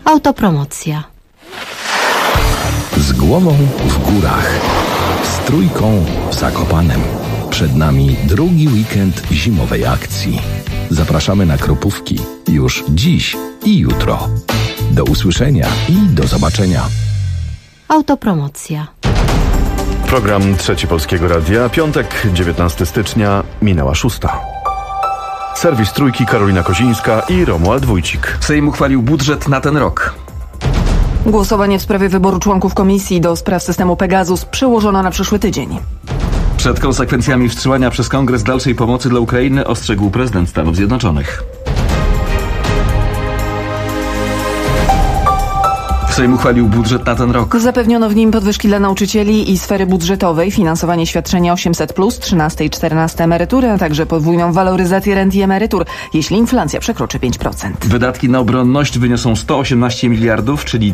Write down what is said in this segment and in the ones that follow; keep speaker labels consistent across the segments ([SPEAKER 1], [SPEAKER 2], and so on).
[SPEAKER 1] Autopromocja.
[SPEAKER 2] Z głową w górach, z trójką w Zakopanem. Przed nami drugi weekend zimowej akcji. Zapraszamy na Kropówki już dziś i jutro. Do usłyszenia i do zobaczenia.
[SPEAKER 1] Autopromocja.
[SPEAKER 3] Program Trzeci Polskiego Radia. Piątek, 19 stycznia, minęła 6. Serwis Trójki, Karolina Kozińska i Romuald Wójcik.
[SPEAKER 4] Sejm uchwalił budżet na ten rok.
[SPEAKER 5] Głosowanie w sprawie wyboru członków komisji do spraw systemu Pegasus przełożono na przyszły tydzień.
[SPEAKER 4] Przed konsekwencjami wstrzymania przez Kongres dalszej pomocy dla Ukrainy ostrzegł prezydent Stanów Zjednoczonych. Sejm uchwalił budżet na ten rok.
[SPEAKER 5] Zapewniono w nim podwyżki dla nauczycieli i sfery budżetowej, finansowanie świadczenia 800+, 13 i 14 emerytury, a także podwójną waloryzację rent i emerytur, jeśli inflacja przekroczy 5%.
[SPEAKER 4] Wydatki na obronność wyniosą 118 miliardów, czyli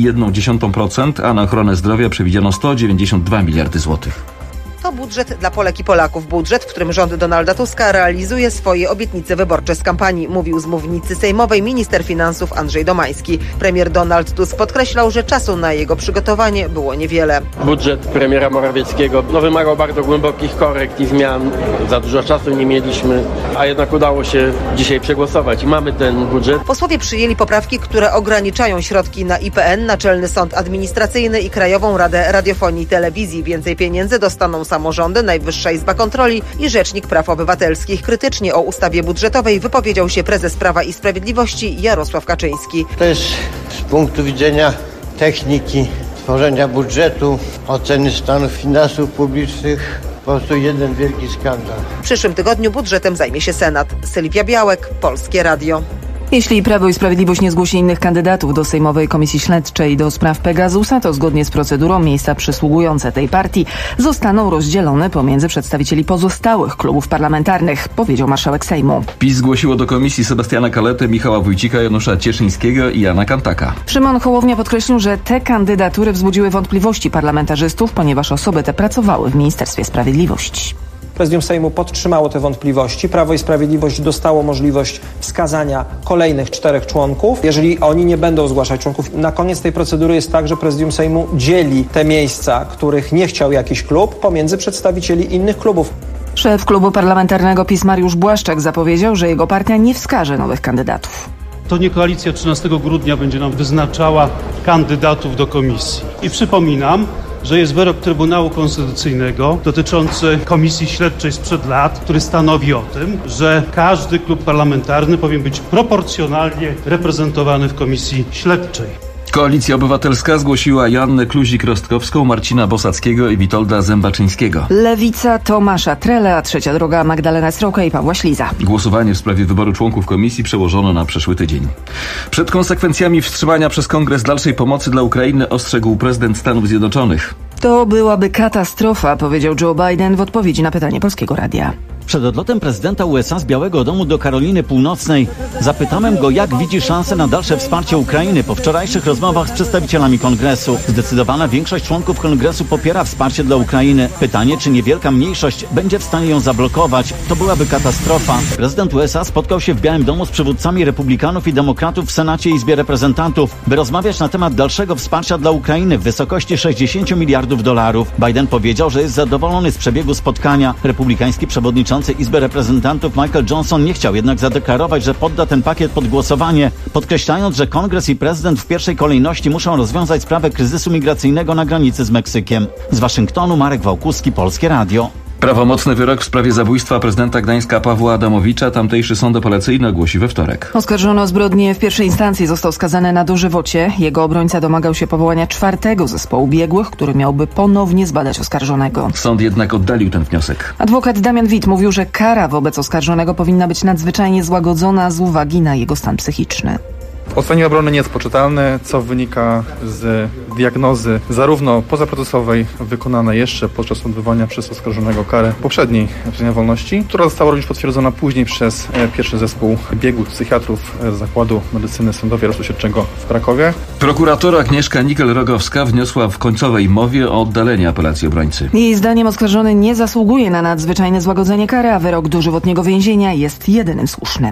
[SPEAKER 4] 3,1%, a na ochronę zdrowia przewidziano 192 miliardy złotych.
[SPEAKER 6] To budżet dla Polek i Polaków. Budżet, w którym rząd Donalda Tuska realizuje swoje obietnice wyborcze z kampanii, mówił z mównicy sejmowej minister finansów Andrzej Domański. Premier Donald Tusk podkreślał, że czasu na jego przygotowanie było niewiele.
[SPEAKER 7] Budżet premiera Morawieckiego wymagał bardzo głębokich korekt i zmian. Za dużo czasu nie mieliśmy, a jednak udało się dzisiaj przegłosować i mamy ten budżet.
[SPEAKER 6] Posłowie przyjęli poprawki, które ograniczają środki na IPN, Naczelny Sąd Administracyjny i Krajową Radę Radiofonii i Telewizji. Więcej pieniędzy dostaną samorządy, Najwyższa Izba Kontroli i Rzecznik Praw Obywatelskich. Krytycznie o ustawie budżetowej wypowiedział się prezes Prawa i Sprawiedliwości Jarosław Kaczyński.
[SPEAKER 8] To jest z punktu widzenia techniki tworzenia budżetu, oceny stanu finansów publicznych po prostu jeden wielki skandal.
[SPEAKER 6] W przyszłym tygodniu budżetem zajmie się Senat. Sylwia Białek, Polskie Radio.
[SPEAKER 5] Jeśli Prawo i Sprawiedliwość nie zgłosi innych kandydatów do Sejmowej Komisji Śledczej do spraw Pegasusa, to zgodnie z procedurą miejsca przysługujące tej partii zostaną rozdzielone pomiędzy przedstawicieli pozostałych klubów parlamentarnych, powiedział marszałek Sejmu.
[SPEAKER 4] PiS zgłosiło do komisji Sebastiana Kaletę, Michała Wójcika, Janusza Cieszyńskiego i Jana Kantaka.
[SPEAKER 5] Szymon Hołownia podkreślił, że te kandydatury wzbudziły wątpliwości parlamentarzystów, ponieważ osoby te pracowały w Ministerstwie Sprawiedliwości.
[SPEAKER 9] Prezydium Sejmu podtrzymało te wątpliwości. Prawo i Sprawiedliwość dostało możliwość wskazania kolejnych 4 członków. Jeżeli oni nie będą zgłaszać członków, na koniec tej procedury jest tak, że Prezydium Sejmu dzieli te miejsca, których nie chciał jakiś klub, pomiędzy przedstawicieli innych klubów.
[SPEAKER 5] Szef klubu parlamentarnego PiS Mariusz Błaszczak zapowiedział, że jego partia nie wskaże nowych kandydatów.
[SPEAKER 10] To nie koalicja 13 grudnia będzie nam wyznaczała kandydatów do komisji. I przypominam, że jest wyrok Trybunału Konstytucyjnego dotyczący komisji śledczej sprzed lat, który stanowi o tym, że każdy klub parlamentarny powinien być proporcjonalnie reprezentowany w komisji śledczej.
[SPEAKER 4] Koalicja Obywatelska zgłosiła Joannę Kluzik-Rostkowską, Marcina Bosackiego i Witolda Zębaczyńskiego.
[SPEAKER 5] Lewica Tomasza Trele, a Trzecia Droga Magdalenę Srokę i Pawła Śliza.
[SPEAKER 4] Głosowanie w sprawie wyboru członków komisji przełożono na przyszły tydzień. Przed konsekwencjami wstrzymania przez Kongres dalszej pomocy dla Ukrainy ostrzegł prezydent Stanów Zjednoczonych.
[SPEAKER 5] To byłaby katastrofa, powiedział Joe Biden w odpowiedzi na pytanie Polskiego Radia.
[SPEAKER 11] Przed odlotem prezydenta USA z Białego Domu do Karoliny Północnej zapytałem go, jak widzi szansę na dalsze wsparcie Ukrainy po wczorajszych rozmowach z przedstawicielami Kongresu. Zdecydowana większość członków Kongresu popiera wsparcie dla Ukrainy. Pytanie, czy niewielka mniejszość będzie w stanie ją zablokować, to byłaby katastrofa. Prezydent USA spotkał się w Białym Domu z przywódcami republikanów i demokratów w Senacie i Izbie Reprezentantów, by rozmawiać na temat dalszego wsparcia dla Ukrainy w wysokości $60 miliardów. Biden powiedział, że jest zadowolony z przebiegu spotkania. Republikański przewodniczący Izby Reprezentantów Michael Johnson nie chciał jednak zadeklarować, że podda ten pakiet pod głosowanie, podkreślając, że Kongres i prezydent w pierwszej kolejności muszą rozwiązać sprawę kryzysu migracyjnego na granicy z Meksykiem. Z Waszyngtonu Marek Wałkuski, Polskie Radio.
[SPEAKER 4] Prawomocny wyrok w sprawie zabójstwa prezydenta Gdańska Pawła Adamowicza tamtejszy sąd apelacyjny ogłosi we wtorek.
[SPEAKER 5] Oskarżony o zbrodnię w pierwszej instancji został skazany na dożywocie. Jego obrońca domagał się powołania 4. zespołu biegłych, który miałby ponownie zbadać oskarżonego.
[SPEAKER 4] Sąd jednak oddalił ten wniosek.
[SPEAKER 5] Adwokat Damian Wit mówił, że kara wobec oskarżonego powinna być nadzwyczajnie złagodzona z uwagi na jego stan psychiczny.
[SPEAKER 12] Po stronie obrony nie jest poczytalne, co wynika z diagnozy zarówno pozaprocesowej wykonanej jeszcze podczas odbywania przez oskarżonego kary poprzedniej pozbawienia wolności, która została również potwierdzona później przez pierwszy zespół biegłych psychiatrów z Zakładu Medycyny Sądowo-Śledczego w Krakowie.
[SPEAKER 4] Prokurator Agnieszka Nikel-Rogowska wniosła w końcowej mowie o oddalenie apelacji obrońcy.
[SPEAKER 5] Jej zdaniem oskarżony nie zasługuje na nadzwyczajne złagodzenie kary, a wyrok dożywotniego więzienia jest jedynym słusznym.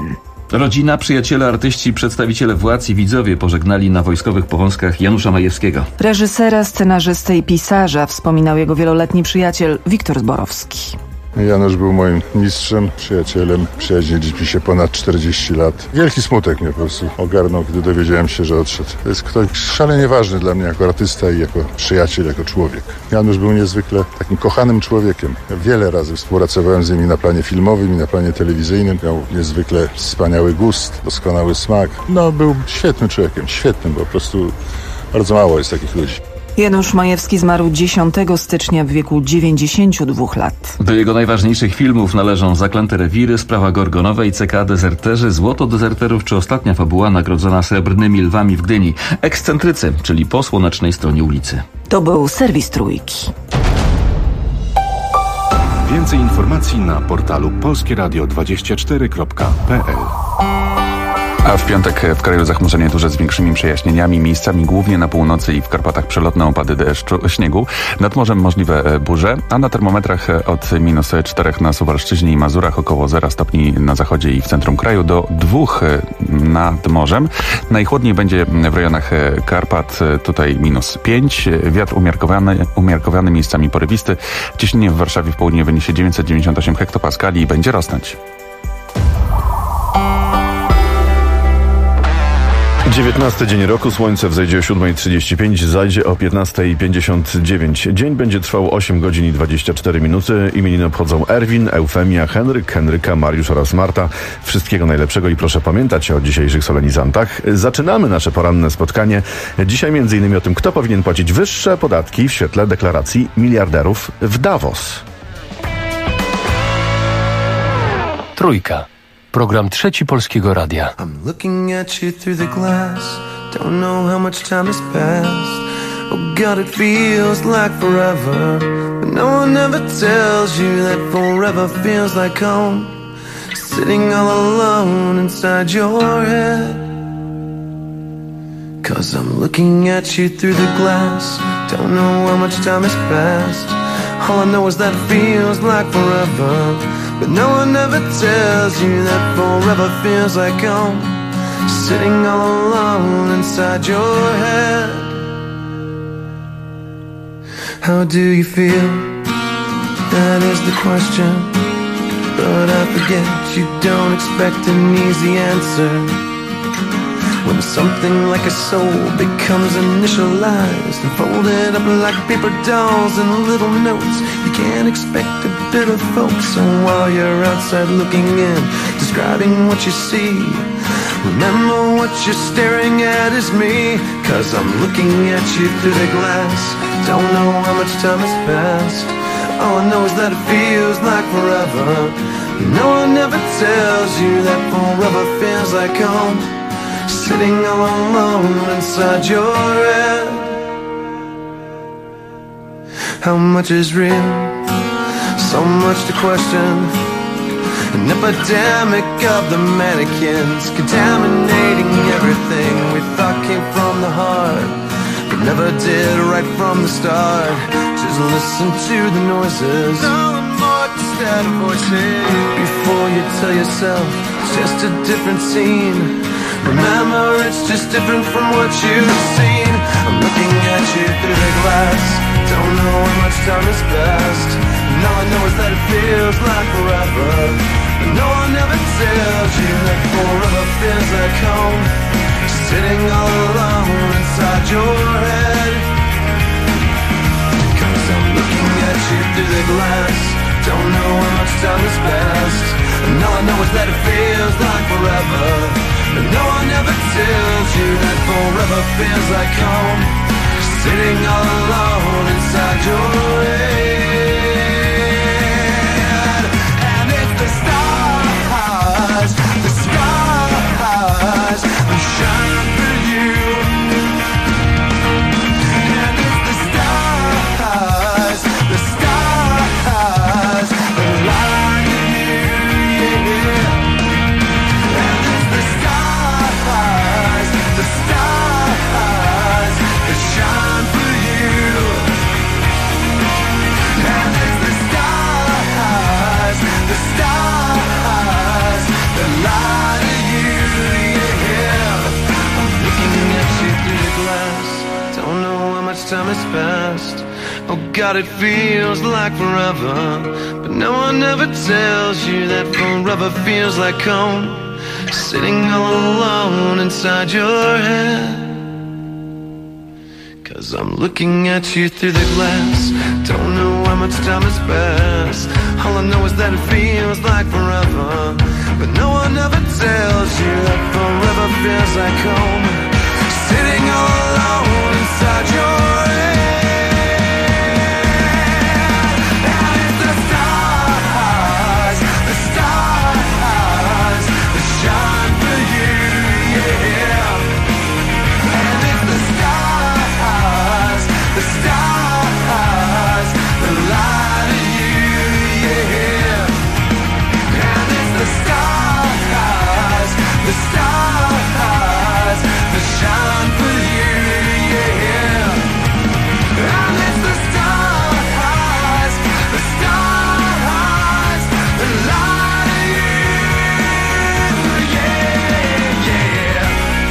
[SPEAKER 4] Rodzina, przyjaciele, artyści, przedstawiciele władz i widzowie pożegnali na wojskowych powązkach Janusza Majewskiego.
[SPEAKER 5] Reżysera, scenarzysty i pisarza wspominał jego wieloletni przyjaciel Wiktor Zborowski.
[SPEAKER 1] Janusz był moim mistrzem, przyjacielem. Przyjaźniliśmy się ponad 40 lat. Wielki smutek mnie po prostu ogarnął, gdy dowiedziałem się, że odszedł. To jest ktoś szalenie ważny dla mnie jako artysta i jako przyjaciel, jako człowiek. Janusz był niezwykle takim kochanym człowiekiem. Wiele razy współpracowałem z nim na planie filmowym i na planie telewizyjnym. Miał niezwykle wspaniały gust, doskonały smak. Był świetnym człowiekiem, świetnym, po prostu bardzo mało jest takich ludzi.
[SPEAKER 5] Janusz Majewski zmarł 10 stycznia w wieku 92 lat.
[SPEAKER 4] Do jego najważniejszych filmów należą Zaklęte rewiry, Sprawa Gorgonowej, CK Dezerterzy, Złoto dezerterów czy Ostatnia fabuła nagrodzona Srebrnymi Lwami w Gdyni. Ekscentrycy, czyli po słonecznej stronie ulicy.
[SPEAKER 5] To był serwis Trójki.
[SPEAKER 2] Więcej informacji na portalu polskieradio24.pl.
[SPEAKER 13] A w piątek w kraju zachmurzenie duże z większymi przejaśnieniami, miejscami głównie na północy i w Karpatach przelotne opady deszczu, śniegu. Nad morzem możliwe burze, a na termometrach od -4 na Suwalszczyźnie i Mazurach, około 0 stopni na zachodzie i w centrum kraju, do 2 nad morzem. Najchłodniej będzie w rejonach Karpat, tutaj -5. Wiatr umiarkowany, miejscami porywisty. Ciśnienie w Warszawie w południe wyniesie 998 hektopaskali i będzie rosnąć.
[SPEAKER 3] 19 dzień roku, słońce wzejdzie o 7:35, zajdzie o 15:59. Dzień będzie trwał 8 godzin i 24 minuty. Imieniny obchodzą Erwin, Eufemia, Henryk, Henryka, Mariusz oraz Marta. Wszystkiego najlepszego i proszę pamiętać o dzisiejszych solenizantach. Zaczynamy nasze poranne spotkanie. Dzisiaj m.in. o tym, kto powinien płacić wyższe podatki w świetle deklaracji miliarderów w Davos.
[SPEAKER 14] Trójka. Program Trzeci Polskiego Radia.
[SPEAKER 15] I'm looking at you through the glass. Don't know how much time has passed. Oh God, it feels like forever. But no one ever tells you that forever feels like home. Sitting all alone inside your head. 'Cause I'm looking at you through the glass. Don't know how much time has passed. All I know is that it feels like forever. But no one ever tells you that forever feels like home. Sitting all alone inside your head. How do you feel? That is the question. But I forget you don't expect an easy answer. When something like a soul becomes initialized and folded up like paper dolls and little notes, you can't expect a bit of folks. So while you're outside looking in, describing what you see, remember what you're staring at is me. 'Cause I'm looking at you through the glass. Don't know how much time has passed. All I know is that it feels like forever. No one ever tells you that forever feels like home. Sitting all alone inside your head. How much is real? So much to question. An epidemic of the mannequins, contaminating everything we thought came from the heart, but never did right from the start. Just listen to the noises. No more instead of voices. Before you tell yourself it's just a different scene. Remember, it's just different from what you've seen. I'm looking at you through the glass. Don't know how much time has passed. And all I know is that it feels like forever. But no one ever tells you that forever feels like home. Sitting all alone inside your head. 'Cause I'm looking at you through the glass. Don't know how much time has passed. And all I know is that it feels like forever. But no one ever tells you that forever feels like home. Sitting all alone inside your head. And it's the stars that shine for you. And it's the stars that light you, yeah. The stars that shine for you. time has passed. Oh God, it feels like forever, but no one ever tells you that forever feels like home, sitting all alone inside your head. 'Cause I'm looking at you through the glass, don't know how much time has passed. All I know is that it feels like forever, but no one ever tells you that forever feels like home, sitting all alone inside your head. And it's the stars that shine for you, yeah. And it's the stars that lie to you, yeah. And it's the stars that shine for you, yeah. And it's the stars that lie to you, yeah, yeah.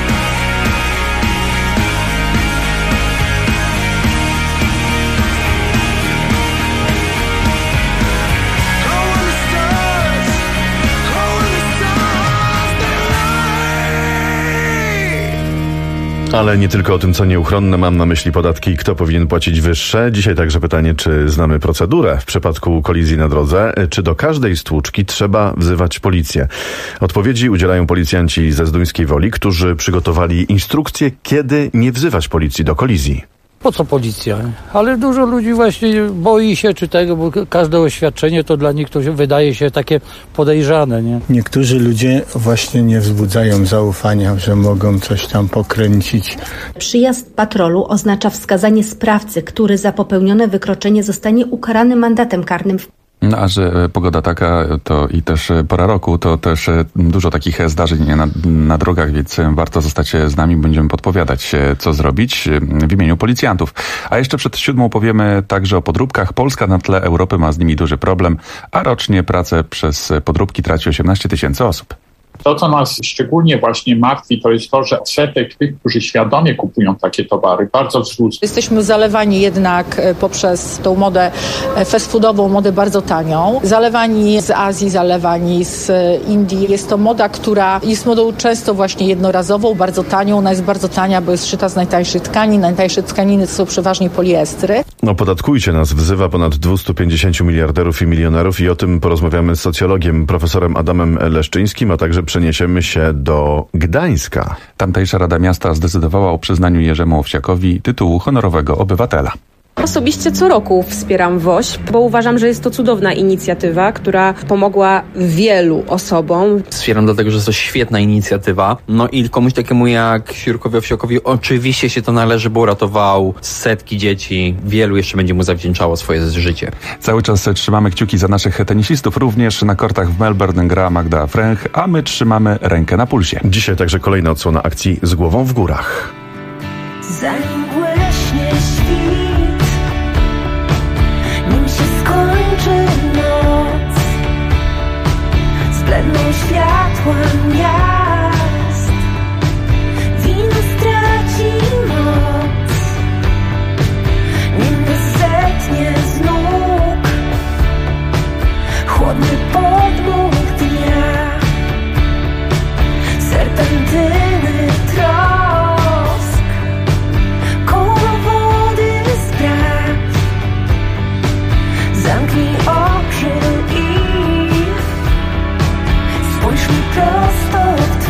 [SPEAKER 3] Ale nie tylko o tym, co nieuchronne, mam na myśli podatki i kto powinien płacić wyższe. Dzisiaj także pytanie, czy znamy procedurę w przypadku kolizji na drodze, czy do każdej stłuczki trzeba wzywać policję. Odpowiedzi udzielają policjanci ze Zduńskiej Woli, którzy przygotowali instrukcję, kiedy nie wzywać policji do kolizji.
[SPEAKER 16] Po co policja? Ale dużo ludzi właśnie boi się czy tego, bo każde oświadczenie to dla nich to wydaje się takie podejrzane, nie?
[SPEAKER 17] Niektórzy ludzie właśnie nie wzbudzają zaufania, że mogą coś tam pokręcić.
[SPEAKER 18] Przyjazd patrolu oznacza wskazanie sprawcy, który za popełnione wykroczenie zostanie ukarany mandatem karnym.
[SPEAKER 13] No, a że pogoda taka to i też pora roku, to też dużo takich zdarzeń na drogach, więc warto zostać z nami, będziemy podpowiadać, co zrobić w imieniu policjantów. A jeszcze przed 7 powiemy także o podróbkach. Polska na tle Europy ma z nimi duży problem, a rocznie pracę przez podróbki traci 18 000 osób.
[SPEAKER 19] To, co nas szczególnie właśnie martwi, to jest to, że odsetek tych, którzy świadomie kupują takie towary, bardzo wzrósł.
[SPEAKER 20] Jesteśmy zalewani jednak poprzez tą modę fast foodową, modę bardzo tanią. Zalewani z Azji, zalewani z Indii. Jest to moda, która jest modą często właśnie jednorazową, bardzo tanią. Ona jest bardzo tania, bo jest szyta z najtańszych tkanin. Najtańsze tkaniny to są przeważnie poliestry.
[SPEAKER 3] No podatkujcie nas, wzywa ponad 250 miliarderów i milionerów i o tym porozmawiamy z socjologiem, profesorem Adamem Leszczyńskim, a także przeniesiemy się do Gdańska.
[SPEAKER 13] Tamtejsza Rada Miasta zdecydowała o przyznaniu Jerzemu Owsiakowi tytułu honorowego obywatela.
[SPEAKER 21] Osobiście co roku wspieram WOŚP, bo uważam, że jest to cudowna inicjatywa, która pomogła wielu osobom.
[SPEAKER 22] Wspieram dlatego, że jest to świetna inicjatywa. No i komuś takiemu jak Jurkowi Owsiakowi oczywiście się to należy, bo uratował setki dzieci. Wielu jeszcze będzie mu zawdzięczało swoje życie.
[SPEAKER 13] Cały czas trzymamy kciuki za naszych tenisistów. Również na kortach w Melbourne gra Magda Fręch, a my trzymamy rękę na pulsie.
[SPEAKER 3] Dzisiaj także kolejna odsłona akcji Z głową w górach.
[SPEAKER 23] Zanim błyśnie świt, nim się skończy noc, zbledną światła miast, wino straci moc, nim nas zetnie z nóg chłodny podmuch dnia, serpentyny trosk, koło wody sprawdź, zamknij oczy i spójrz mi prosto w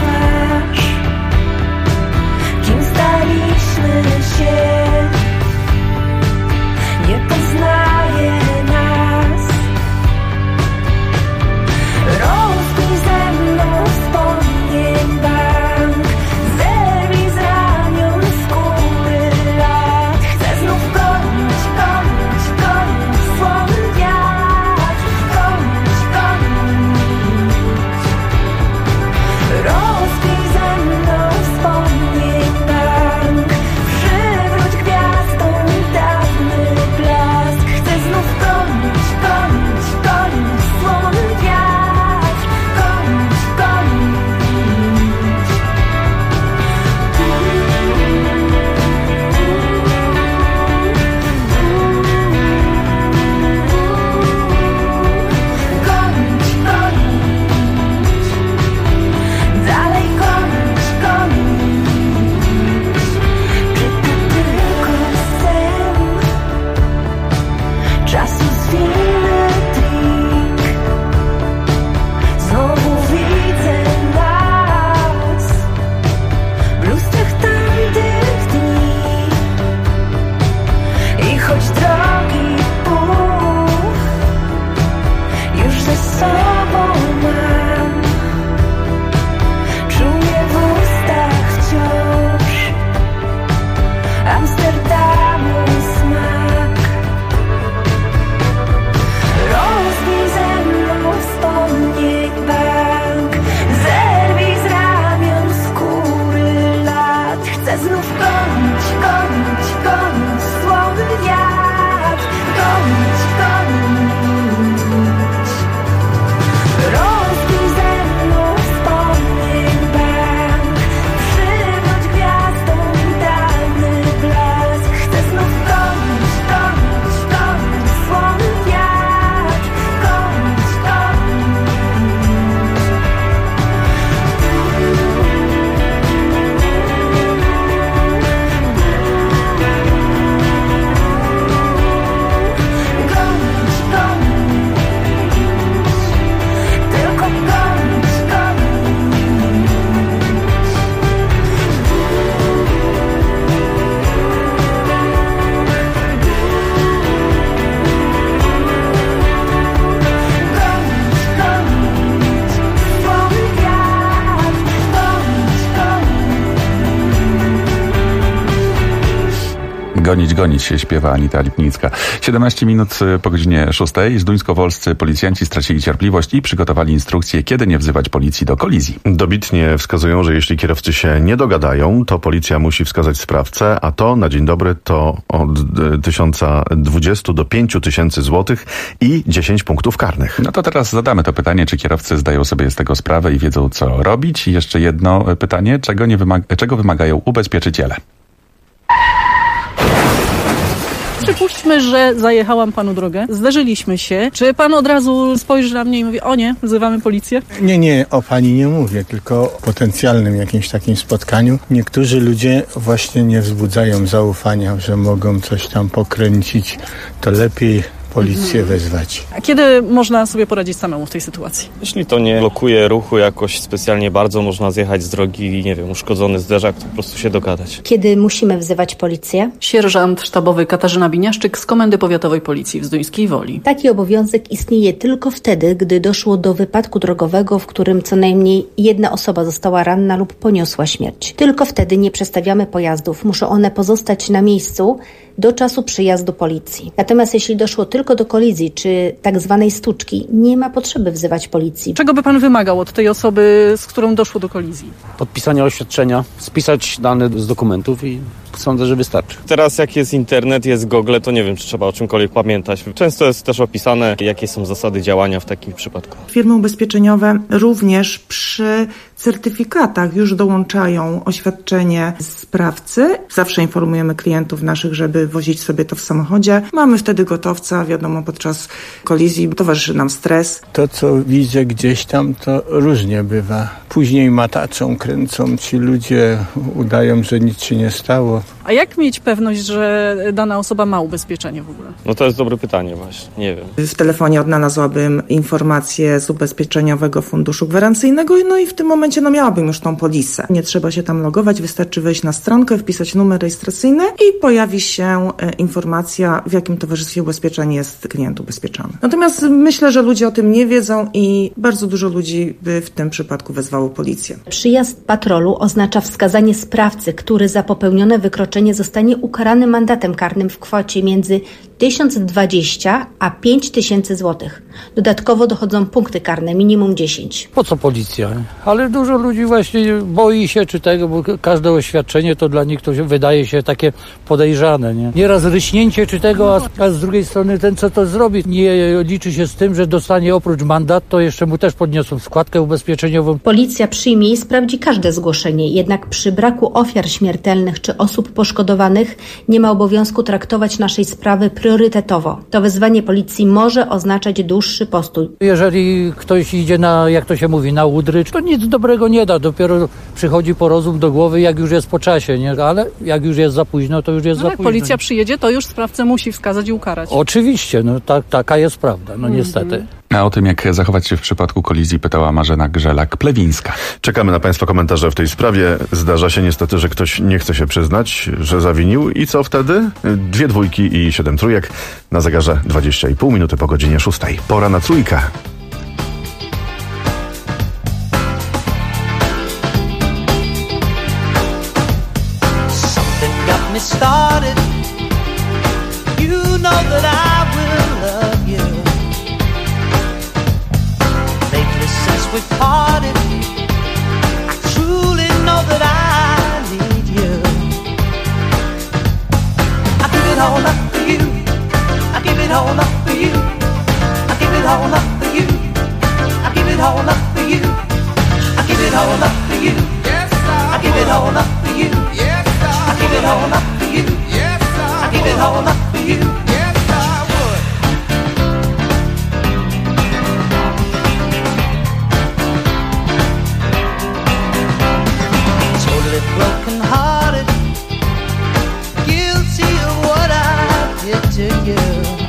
[SPEAKER 13] Gonić, gonić się śpiewa Anita Lipnicka. 17 minut po godzinie 6. Zduńskowolscy policjanci stracili cierpliwość i przygotowali instrukcję, kiedy nie wzywać policji do kolizji.
[SPEAKER 3] Dobitnie wskazują, że jeśli kierowcy się nie dogadają, to policja musi wskazać sprawcę, a to na dzień dobry to od 1020 do 5000 złotych i 10 punktów karnych.
[SPEAKER 13] No to teraz zadamy to pytanie, czy kierowcy zdają sobie z tego sprawę i wiedzą, co robić. I jeszcze jedno pytanie, czego wymagają ubezpieczyciele?
[SPEAKER 6] Przypuśćmy, że zajechałam panu drogę, zderzyliśmy się. Czy pan od razu spojrzy na mnie i mówi, o nie, wzywamy policję?
[SPEAKER 17] Nie, o pani nie mówię, tylko o potencjalnym jakimś takim spotkaniu. Niektórzy ludzie właśnie nie wzbudzają zaufania, że mogą coś tam pokręcić, to lepiej policję wezwać.
[SPEAKER 6] A kiedy można sobie poradzić samemu w tej sytuacji?
[SPEAKER 7] Jeśli to nie blokuje ruchu jakoś specjalnie bardzo, można zjechać z drogi i, nie wiem, uszkodzony zderzak, to po prostu się dogadać.
[SPEAKER 18] Kiedy musimy wzywać policję?
[SPEAKER 6] Sierżant sztabowy Katarzyna Biniaszczyk z Komendy Powiatowej Policji w Zduńskiej Woli.
[SPEAKER 18] Taki obowiązek istnieje tylko wtedy, gdy doszło do wypadku drogowego, w którym co najmniej jedna osoba została ranna lub poniosła śmierć. Tylko wtedy nie przestawiamy pojazdów. Muszą one pozostać na miejscu do czasu przyjazdu policji. Natomiast jeśli doszło tylko do kolizji czy tak zwanej stłuczki, nie ma potrzeby wzywać policji.
[SPEAKER 6] Czego by pan wymagał od tej osoby, z którą doszło do kolizji?
[SPEAKER 8] Podpisania oświadczenia, spisać dane z dokumentów i sądzę, że wystarczy.
[SPEAKER 7] Teraz jak jest internet, jest Google, to nie wiem, czy trzeba o czymkolwiek pamiętać. Często jest też opisane, jakie są zasady działania w takim przypadku.
[SPEAKER 24] Firmy ubezpieczeniowe również przy certyfikatach już dołączają oświadczenie sprawcy. Zawsze informujemy klientów naszych, żeby wozić sobie to w samochodzie. Mamy wtedy gotowca, wiadomo, podczas kolizji towarzyszy nam stres.
[SPEAKER 17] To, co widzę gdzieś tam, to różnie bywa. Później mataczą kręcą, ci ludzie udają, że nic się nie stało.
[SPEAKER 6] A jak mieć pewność, że dana osoba ma ubezpieczenie w ogóle?
[SPEAKER 7] No to jest dobre pytanie właśnie, nie wiem.
[SPEAKER 24] W telefonie odnalazłabym informację z Ubezpieczeniowego Funduszu Gwarancyjnego, no i w tym momencie miałabym już tą polisę. Nie trzeba się tam logować, wystarczy wejść na stronkę, wpisać numer rejestracyjny i pojawi się informacja, w jakim towarzystwie ubezpieczeń jest klient ubezpieczony. Natomiast myślę, że ludzie o tym nie wiedzą i bardzo dużo ludzi by w tym przypadku wezwało policję.
[SPEAKER 18] Przyjazd patrolu oznacza wskazanie sprawcy, który za popełnione wykroczenie zostanie ukarany mandatem karnym w kwocie między 1020 a 5000 zł. Dodatkowo dochodzą punkty karne, minimum 10.
[SPEAKER 16] Po co policja? Ale dużo ludzi właśnie boi się czy tego, bo każde oświadczenie to dla nich to się wydaje się takie podejrzane. Nieraz ryśnięcie czy tego, a z drugiej strony ten, co to zrobi, nie liczy się z tym, że dostanie oprócz mandat, to jeszcze mu też podniosą składkę ubezpieczeniową.
[SPEAKER 18] Policja przyjmie i sprawdzi każde zgłoszenie, jednak przy braku ofiar śmiertelnych czy osób poszkodowanych nie ma obowiązku traktować naszej sprawy priorytetowo. To wezwanie policji może oznaczać dłuższy postój.
[SPEAKER 16] Jeżeli ktoś idzie na, jak to się mówi, na udrycz, to nic dobrego nie da. Dopiero przychodzi po rozum do głowy, jak już jest po czasie, nie? Ale jak już jest za późno, to już jest za
[SPEAKER 6] jak
[SPEAKER 16] późno.
[SPEAKER 6] Policja przyjedzie, to już sprawcę musi wskazać i ukarać.
[SPEAKER 16] Oczywiście, taka jest prawda, niestety.
[SPEAKER 13] A o tym, jak zachować się w przypadku kolizji, pytała Marzena Grzelak-Plewińska.
[SPEAKER 3] Czekamy na Państwa komentarze w tej sprawie. Zdarza się niestety, że ktoś nie chce się przyznać, że zawinił. I co wtedy? 2 dwójki i 7 trójek. Na zegarze 20,5 minuty po godzinie 6. Pora na trójkę.
[SPEAKER 23] We've parted. I truly know that I need you. I give it all up for you. I give it all up for you. I give it all up for you. I give it all up for you. I give it all up for you. Yes, I give it all up for you. Yes, I give it all up for you. Yes, I give it all up for you. Broken hearted, guilty of what I did to you.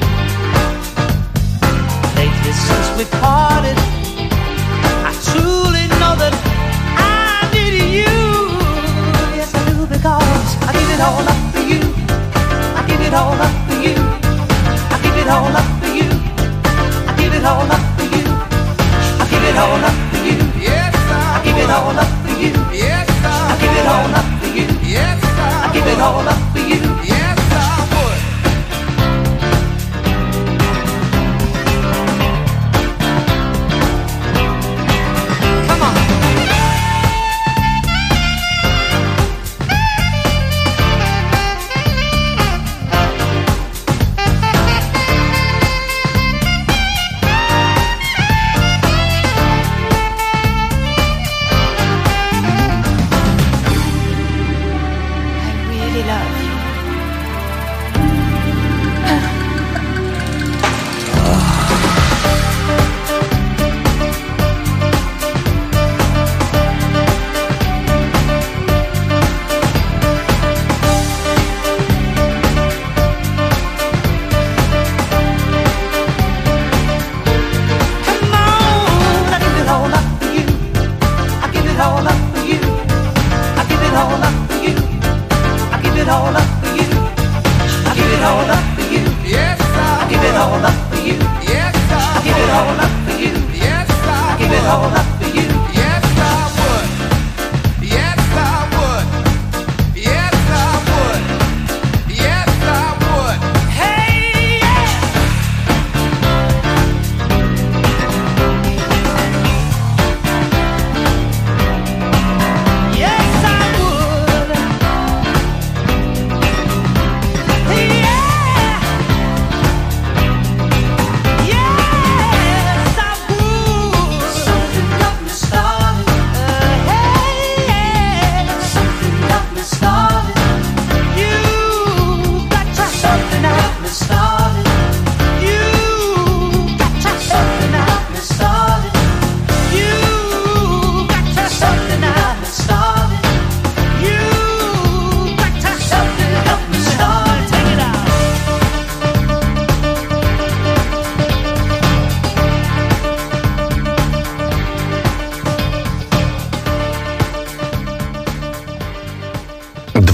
[SPEAKER 23] Lately since we parted, I truly know that I needed you. Yes I do, because I give it all up for you. I give it all up for you. I give it all up for you. I give it all up for you. I give it all up for you. Yes, I give it all up for you. Yes, I give it all up for you. Yes, I give it all up for you. Yes,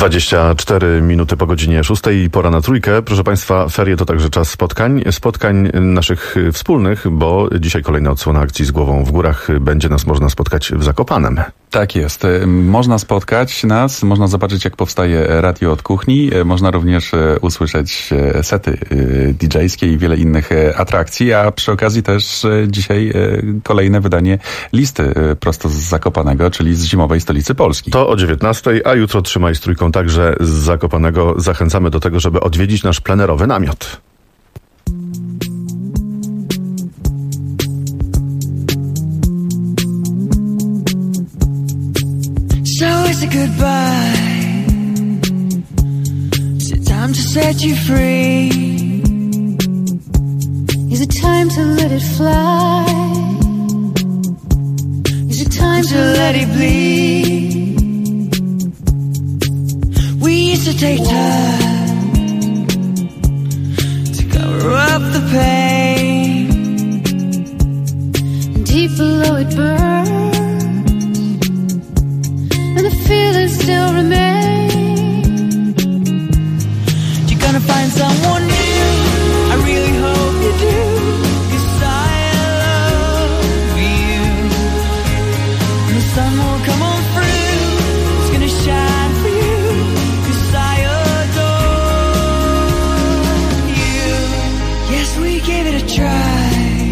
[SPEAKER 3] 24 minuty po godzinie 6, pora na trójkę. Proszę Państwa, ferie to także czas spotkań naszych wspólnych, bo dzisiaj kolejna odsłona akcji Z głową w górach. Będzie nas można spotkać w Zakopanem.
[SPEAKER 13] Tak jest. Można spotkać nas, można zobaczyć, jak powstaje radio od kuchni, można również usłyszeć sety DJ-skie i wiele innych atrakcji, a przy okazji też dzisiaj kolejne wydanie listy prosto z Zakopanego, czyli z zimowej stolicy Polski.
[SPEAKER 3] To o 19:00, a jutro trzymaj z trójką także z Zakopanego. Zachęcamy do tego, żeby odwiedzić nasz plenerowy namiot.
[SPEAKER 23] So it's a goodbye. Is it time to set you free? Is it time to let it fly? Is it time to let it bleed? We used to take time to cover up the pain. Deep below it burns, and the feelings still remain. You're gonna find someone new, I really hope you do, 'cause I love you. And the sun will come on through, it's gonna shine for you, 'cause I adore you. Yes, we gave it a try,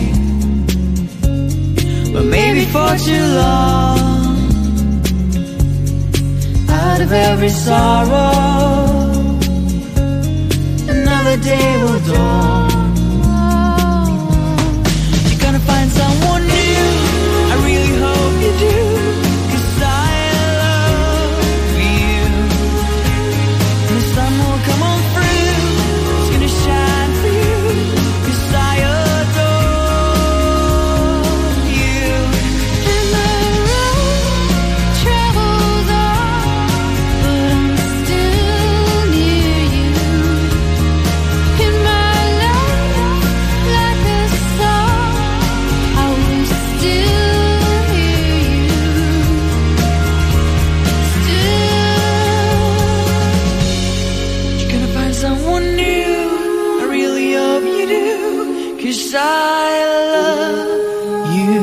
[SPEAKER 23] but maybe for too long. Out of every sorrow, another day will dawn. You're gonna find someone new, I really hope you do, 'cause I love you. And the sun will come on through, it's gonna shine for you, 'cause I adore you. And the road travels on, but I'm still near you. In my life, like a song, I will still hear you. Still, you're gonna find someone new, I really hope you do, 'cause I love you.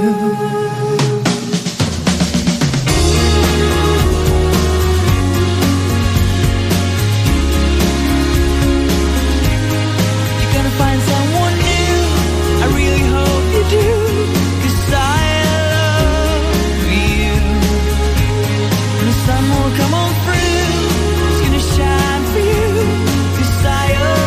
[SPEAKER 23] You're gonna find someone new, I really hope you do, 'cause I love you. And the sun will come on through, it's gonna shine for you, 'cause I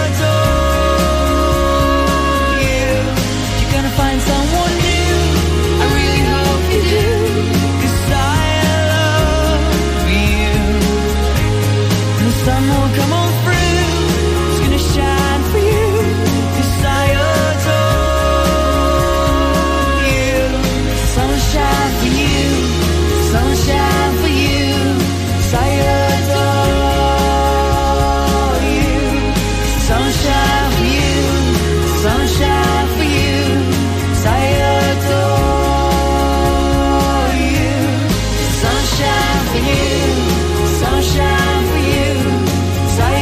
[SPEAKER 23] adore you. You're gonna find someone new, I really hope you do, 'cause I love you. And the sun will come on through, it's gonna shine for you, 'cause I adore you. Sunshine for you, sunshine for you, 'cause I adore you. Sunshine for you, sunshine for you, 'cause I adore you. Sunshine for you, sunshine for you, 'cause I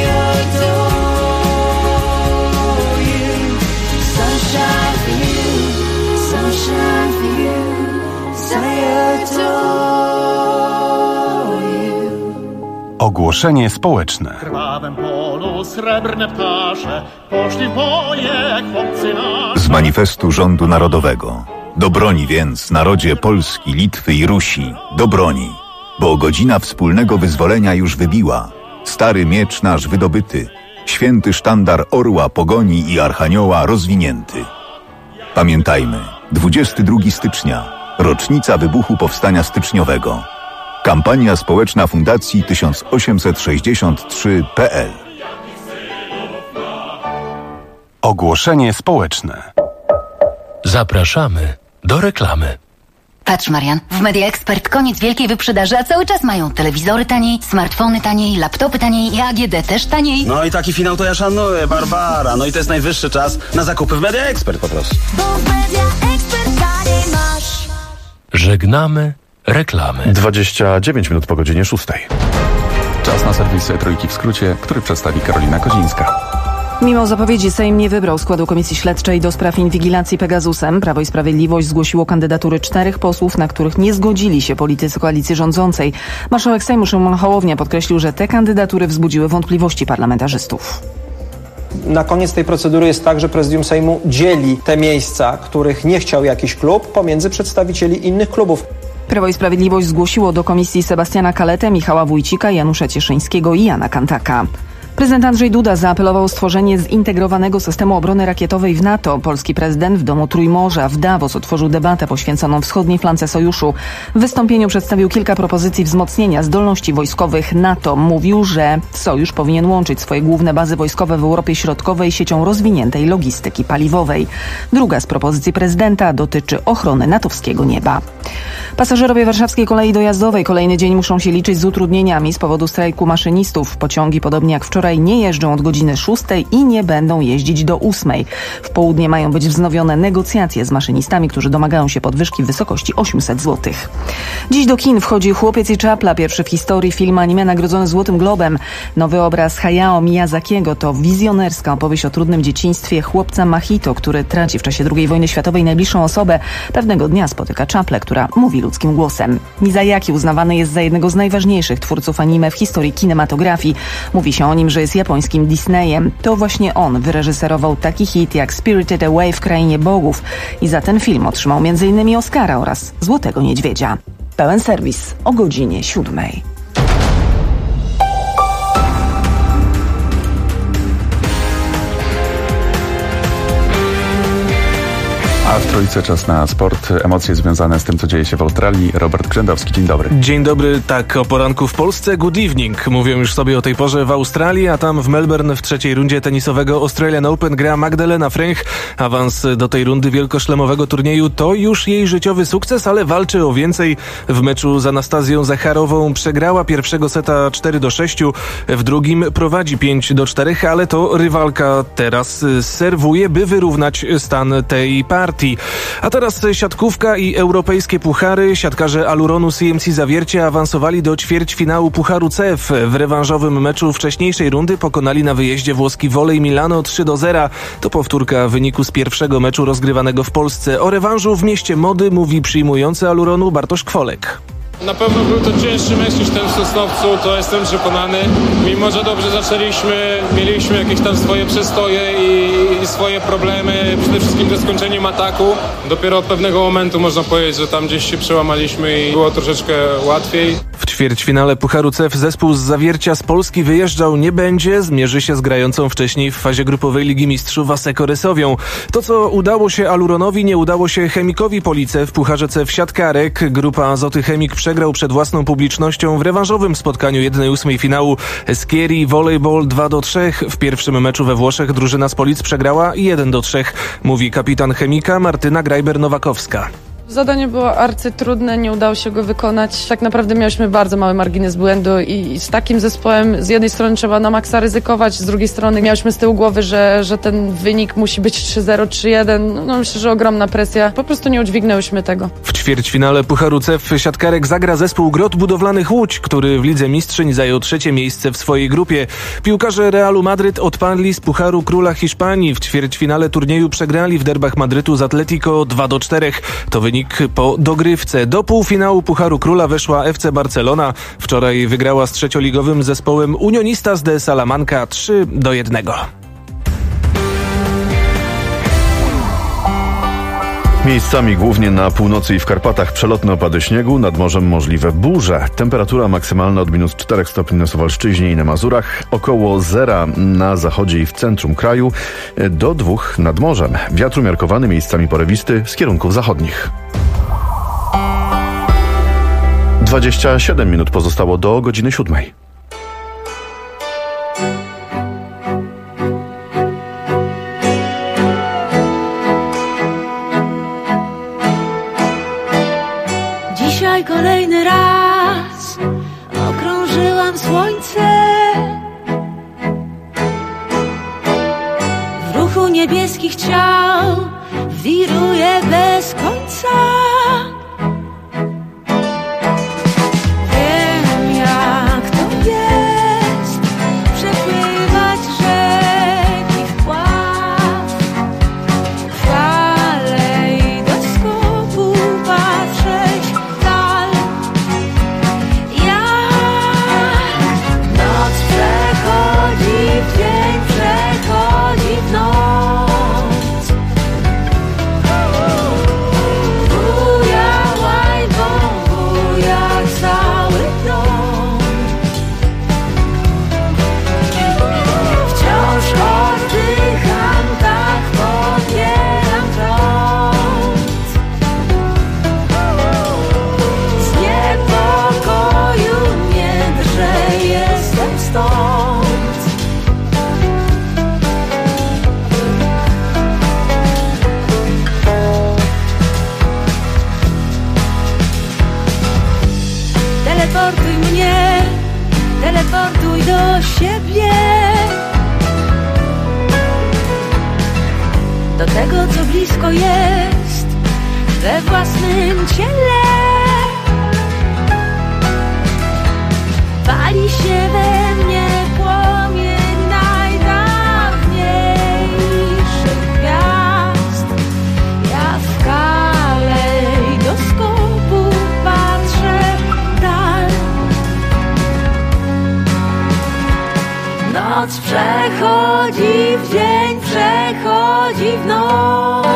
[SPEAKER 23] adore you. Sunshine for you, sunshine for you, 'cause I adore you.
[SPEAKER 9] Ogłoszenie społeczne.
[SPEAKER 10] W krwawym polu srebrne ptasze poszli w boje jak chłopcy nasze.
[SPEAKER 11] Z manifestu rządu narodowego. Do broni więc, narodzie Polski, Litwy i Rusi. Do broni, bo godzina wspólnego wyzwolenia już wybiła. Stary miecz nasz wydobyty, święty sztandar orła, pogoni i archanioła rozwinięty. Pamiętajmy, 22 stycznia, rocznica wybuchu Powstania Styczniowego. Kampania społeczna Fundacji 1863.pl.
[SPEAKER 9] Ogłoszenie społeczne.
[SPEAKER 14] Zapraszamy do reklamy.
[SPEAKER 12] Patrz, Marian, w Media Expert koniec wielkiej wyprzedaży, a cały czas mają telewizory taniej, smartfony taniej, laptopy taniej i AGD też taniej.
[SPEAKER 25] No i taki finał to ja szanuję, Barbara. No i to jest najwyższy czas na zakupy w Media Expert po prostu.
[SPEAKER 12] Bo w Media Expert taniej masz.
[SPEAKER 14] Żegnamy reklamy.
[SPEAKER 3] 29 minut po godzinie 6.
[SPEAKER 13] Czas na serwis Trójki w skrócie, który przedstawi Karolina Kozińska.
[SPEAKER 1] Mimo zapowiedzi Sejm nie wybrał składu Komisji Śledczej do spraw inwigilacji Pegasusem. Prawo i Sprawiedliwość zgłosiło kandydatury 4 posłów, na których nie zgodzili się politycy koalicji rządzącej. Marszałek Sejmu Szymon Hołownia podkreślił, że te kandydatury wzbudziły wątpliwości parlamentarzystów.
[SPEAKER 2] Na koniec tej procedury jest tak, że Prezydium Sejmu dzieli te miejsca, których nie chciał jakiś klub, pomiędzy przedstawicieli innych klubów.
[SPEAKER 1] Prawo i Sprawiedliwość zgłosiło do komisji Sebastiana Kaletę, Michała Wójcika, Janusza Cieszyńskiego i Jana Kantaka. Prezydent Andrzej Duda zaapelował o stworzenie zintegrowanego systemu obrony rakietowej w NATO. Polski prezydent w Domu Trójmorza w Davos otworzył debatę poświęconą wschodniej flance sojuszu. W wystąpieniu przedstawił kilka propozycji wzmocnienia zdolności wojskowych NATO. Mówił, że sojusz powinien łączyć swoje główne bazy wojskowe w Europie Środkowej siecią rozwiniętej logistyki paliwowej. Druga z propozycji prezydenta dotyczy ochrony natowskiego nieba. Pasażerowie warszawskiej kolei dojazdowej kolejny dzień muszą się liczyć z utrudnieniami z powodu strajku maszynistów. Pociągi, podobnie jak wczoraj, nie jeżdżą od godziny 6 i nie będą jeździć do 8. W południe mają być wznowione negocjacje z maszynistami, którzy domagają się podwyżki w wysokości 800 zł. Dziś do kin wchodzi Chłopiec i Czapla, pierwszy w historii film anime nagrodzony Złotym Globem. Nowy obraz Hayao Miyazakiego to wizjonerska opowieść o trudnym dzieciństwie chłopca Mahito, który traci w czasie II wojny światowej najbliższą osobę. Pewnego dnia spotyka Czaplę, która mówi ludzkim głosem. Miyazaki uznawany jest za jednego z najważniejszych twórców anime w historii kinematografii. Mówi się o nim, że jest japońskim Disneyem. To właśnie on wyreżyserował taki hit jak Spirited Away w Krainie Bogów i za ten film otrzymał m.in. Oscara oraz Złotego Niedźwiedzia. Pełen serwis o godzinie 7.
[SPEAKER 13] A w Trójce czas na sport. Emocje związane z tym, co dzieje się w Australii. Robert Krzędowski, dzień dobry.
[SPEAKER 4] Dzień dobry, tak o poranku w Polsce. Good evening. Mówią już sobie o tej porze w Australii, a tam w Melbourne w trzeciej rundzie tenisowego Australian Open gra Magdalena Fręch. Awans do tej rundy wielkoszlemowego turnieju to już jej życiowy sukces, ale walczy o więcej. W meczu z Anastazją Zacharową przegrała pierwszego seta 4-6, w drugim prowadzi 5-4, ale to rywalka teraz serwuje, by wyrównać stan tej partii. A teraz siatkówka i europejskie puchary. Siatkarze Aluronu CMC Zawiercie awansowali do ćwierćfinału Pucharu CEF. W rewanżowym meczu wcześniejszej rundy pokonali na wyjeździe włoski Volley Milano 3-0. To powtórka wyniku z pierwszego meczu rozgrywanego w Polsce. O rewanżu w mieście mody mówi przyjmujący Aluronu Bartosz Kwolek.
[SPEAKER 5] Na pewno był to cięższy mecz niż ten w Sosnowcu, to jestem przekonany. Mimo że dobrze zaczęliśmy, mieliśmy jakieś tam swoje przestoje i swoje problemy, przede wszystkim ze skończeniem ataku. Dopiero od pewnego momentu można powiedzieć, że tam gdzieś się przełamaliśmy i było troszeczkę łatwiej.
[SPEAKER 4] W ćwierćfinale Pucharu CEF zespół z Zawiercia z Polski wyjeżdżał nie będzie, zmierzy się z grającą wcześniej w fazie grupowej Ligi Mistrzów Asseco Resowią. To, co udało się Aluronowi, nie udało się Chemikowi Police w Pucharze CEF siatkarek. Grupa Azoty Chemik przegrał przed własną publicznością w rewanżowym spotkaniu 1/8 finału Skieri Volleyball 2-3. W pierwszym meczu we Włoszech drużyna z Polic przegrała 1-3, mówi kapitan Chemika Martyna Grajber-Nowakowska.
[SPEAKER 15] Zadanie było arcytrudne, nie udało się go wykonać. Tak naprawdę mieliśmy bardzo mały margines błędu i z takim zespołem z jednej strony trzeba na maksa ryzykować, z drugiej strony mieliśmy z tyłu głowy, że ten wynik musi być 3-0, 3-1. No myślę, że ogromna presja. Po prostu nie udźwignęłyśmy tego.
[SPEAKER 4] W ćwierćfinale Pucharu CEF siatkarek zagra zespół Grot Budowlanych Łódź, który w Lidze Mistrzyń zajął 3. miejsce w swojej grupie. Piłkarze Realu Madryt odpadli z Pucharu Króla Hiszpanii. W ćwierćfinale turnieju przegrali w derbach Madrytu z Atletico 2-4. To wynik po dogrywce. Do półfinału Pucharu Króla weszła FC Barcelona. Wczoraj wygrała z trzecioligowym zespołem Unionistas de Salamanca 3-1.
[SPEAKER 3] Miejscami głównie na północy i w Karpatach przelotne opady śniegu, nad morzem możliwe burze. Temperatura maksymalna od -4 stopni na Suwalszczyźnie i na Mazurach, około 0 na zachodzie i w centrum kraju, do 2 nad morzem. Wiatr umiarkowany, miejscami porywisty z kierunków zachodnich. 27 minut pozostało do godziny 7.
[SPEAKER 23] Dzisiaj kolejny raz okrążyłam słońce. W ruchu niebieskich ciał wiruje bez końca. Wiem, jak to jest. mnie teleportuj do siebie, do tego, co blisko jest we własnym ciele. Pali się we mnie płomień najdawniejszych gwiazd. Ja w kalejdoskopu patrzę w dal. Noc przechodzi w dzień, przechodzi w noc.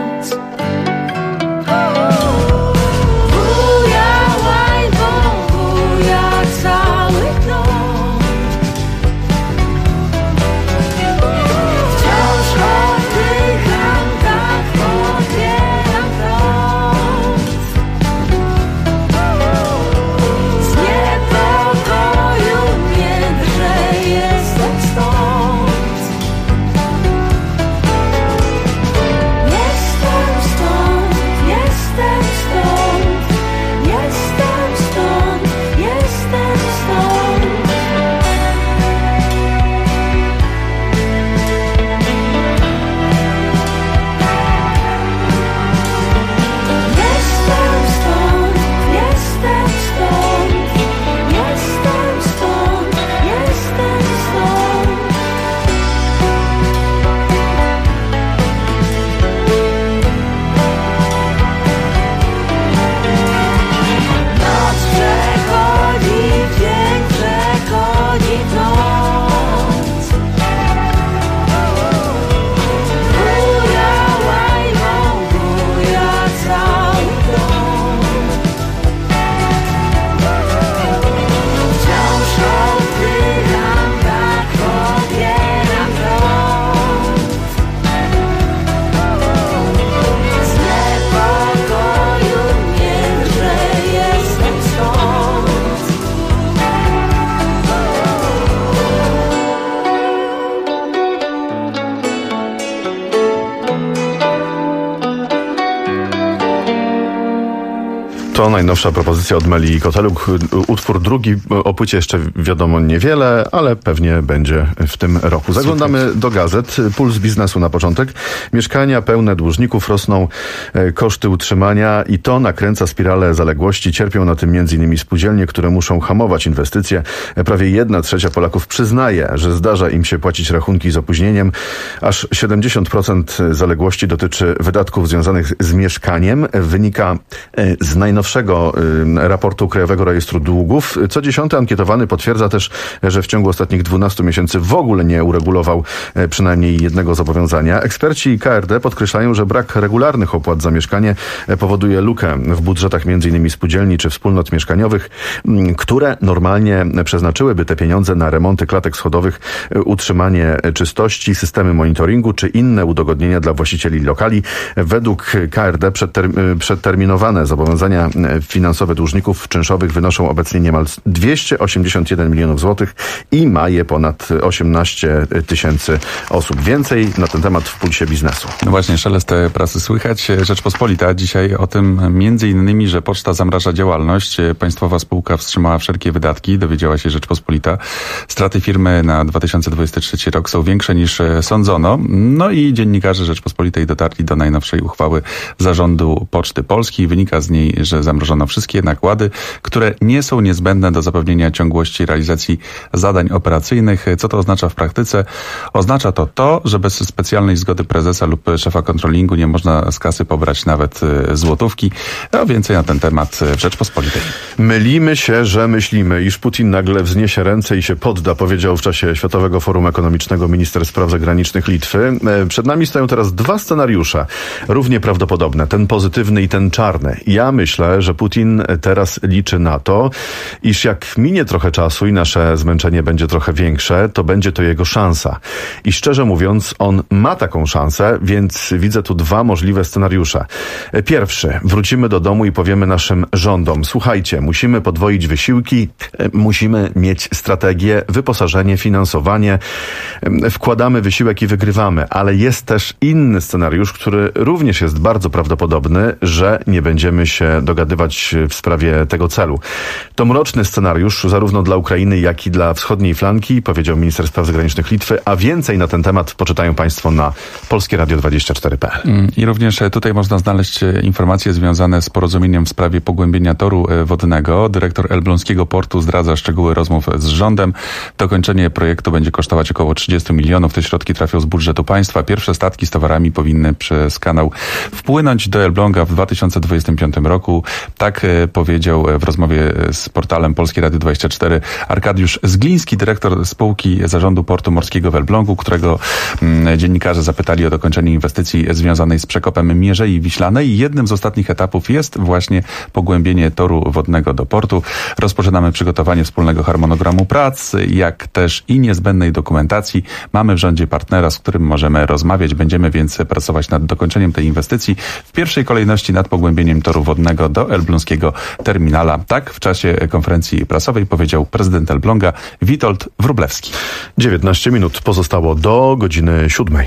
[SPEAKER 3] To najnowsza propozycja od Meli Koteluk. Utwór drugi, o płycie jeszcze wiadomo niewiele, ale pewnie będzie w tym roku. Zaglądamy do gazet. Puls biznesu na początek. Mieszkania pełne dłużników, rosną koszty utrzymania i to nakręca spiralę zaległości. Cierpią na tym m.in. spółdzielnie, które muszą hamować inwestycje. Prawie 1/3 Polaków przyznaje, że zdarza im się płacić rachunki z opóźnieniem. Aż 70% zaległości dotyczy wydatków związanych z mieszkaniem. Wynika z najnowszego raportu Krajowego Rejestru Długów. Co 10. ankietowany potwierdza też, że w ciągu ostatnich 12 miesięcy w ogóle nie uregulował przynajmniej jednego zobowiązania. Eksperci KRD podkreślają, że brak regularnych opłat za mieszkanie powoduje lukę w budżetach m.in. spółdzielni czy wspólnot mieszkaniowych, które normalnie przeznaczyłyby te pieniądze na remonty klatek schodowych, utrzymanie czystości, systemy monitoringu czy inne udogodnienia dla właścicieli lokali. Według KRD przedterminowane zobowiązania finansowe dłużników czynszowych wynoszą obecnie niemal 281 milionów złotych i ma je ponad 18 tysięcy osób. Więcej na ten temat w Pulsie Biznesu.
[SPEAKER 13] No właśnie, szelest prasy słychać. Rzeczpospolita dzisiaj o tym między innymi, że Poczta zamraża działalność. Państwowa spółka wstrzymała wszelkie wydatki, dowiedziała się Rzeczpospolita. Straty firmy na 2023 rok są większe niż sądzono. No i dziennikarze Rzeczpospolitej dotarli do najnowszej uchwały Zarządu Poczty Polskiej. Wynika z niej, że zamrożono wszystkie nakłady, które nie są niezbędne do zapewnienia ciągłości realizacji zadań operacyjnych. Co to oznacza w praktyce? Oznacza to, że bez specjalnej zgody prezesa lub szefa kontrolingu nie można z kasy pobrać nawet złotówki. A więcej na ten temat w Rzeczpospolitej.
[SPEAKER 3] Mylimy się, że myślimy, iż Putin nagle wzniesie ręce i się podda, powiedział w czasie Światowego Forum Ekonomicznego minister spraw zagranicznych Litwy. Przed nami stoją teraz dwa scenariusze, równie prawdopodobne, ten pozytywny i ten czarny. Ja myślę, że Putin teraz liczy na to, iż jak minie trochę czasu i nasze zmęczenie będzie trochę większe, to będzie to jego szansa. I szczerze mówiąc, on ma taką szansę, więc widzę tu dwa możliwe scenariusze. Pierwszy, wrócimy do domu i powiemy naszym rządom: słuchajcie, musimy podwoić wysiłki, musimy mieć strategię, wyposażenie, finansowanie, wkładamy wysiłek i wygrywamy, ale jest też inny scenariusz, który również jest bardzo prawdopodobny, że nie będziemy się dogadywać rozpatrywać w sprawie tego celu. To mroczny scenariusz zarówno dla Ukrainy, jak i dla wschodniej flanki, powiedział minister spraw zagranicznych Litwy, a więcej na ten temat poczytają Państwo na polskieradio24.pl.
[SPEAKER 13] I również tutaj można znaleźć informacje związane z porozumieniem w sprawie pogłębienia toru wodnego. Dyrektor Elbląskiego Portu zdradza szczegóły rozmów z rządem. Dokończenie projektu będzie kosztować około 30 milionów. Te środki trafią z budżetu państwa. Pierwsze statki z towarami powinny przez kanał wpłynąć do Elbląga w 2025 roku. Tak powiedział w rozmowie z portalem Polskie Radio 24 Arkadiusz Zgliński, dyrektor spółki Zarządu Portu Morskiego w Elblągu, którego dziennikarze zapytali o dokończenie inwestycji związanej z przekopem Mierzei Wiślanej. Jednym z ostatnich etapów jest właśnie pogłębienie toru wodnego do portu. Rozpoczynamy przygotowanie wspólnego harmonogramu prac, jak też i niezbędnej dokumentacji. Mamy w rządzie partnera, z którym możemy rozmawiać. Będziemy więc pracować nad dokończeniem tej inwestycji. W pierwszej kolejności nad pogłębieniem toru wodnego do elbląskiego terminala. Tak w czasie konferencji prasowej powiedział prezydent Elbląga Witold Wróblewski.
[SPEAKER 3] 19 minut pozostało do godziny 7.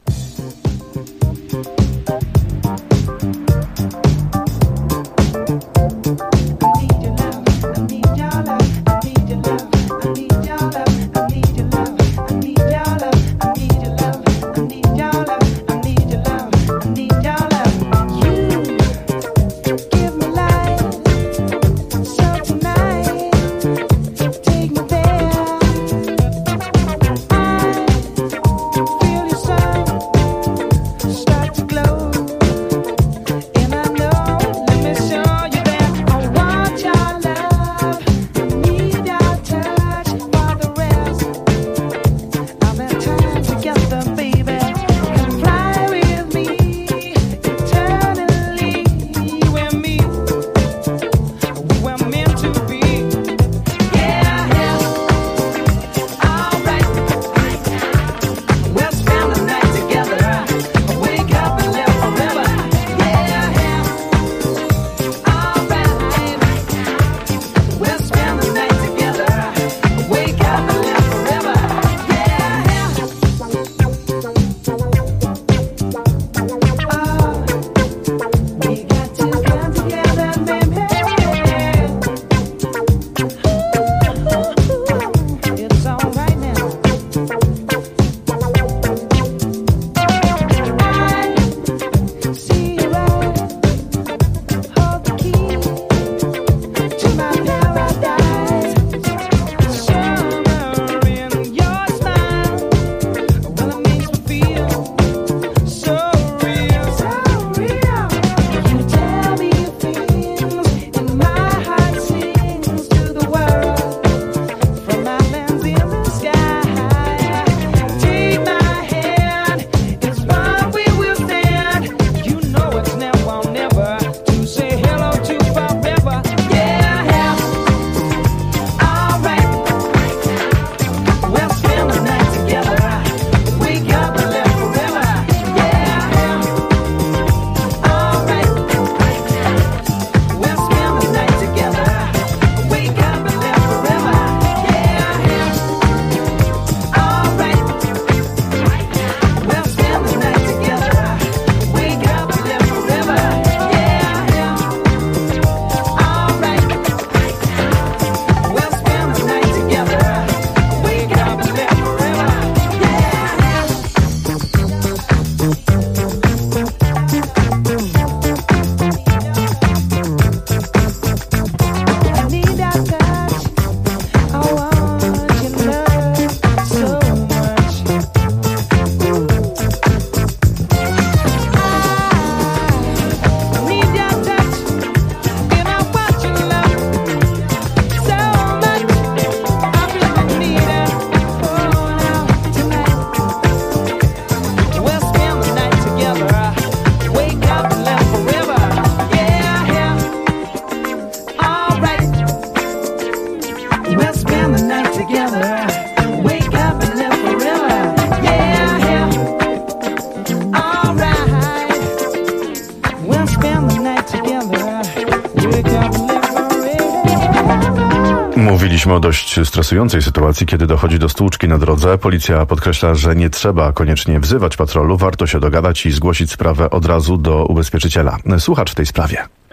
[SPEAKER 3] Mówiliśmy o dość stresującej sytuacji, kiedy dochodzi do stłuczki na drodze. Policja podkreśla, że nie trzeba koniecznie wzywać patrolu, warto się dogadać i zgłosić sprawę od razu do ubezpieczyciela. Słuchacz w tej sprawie.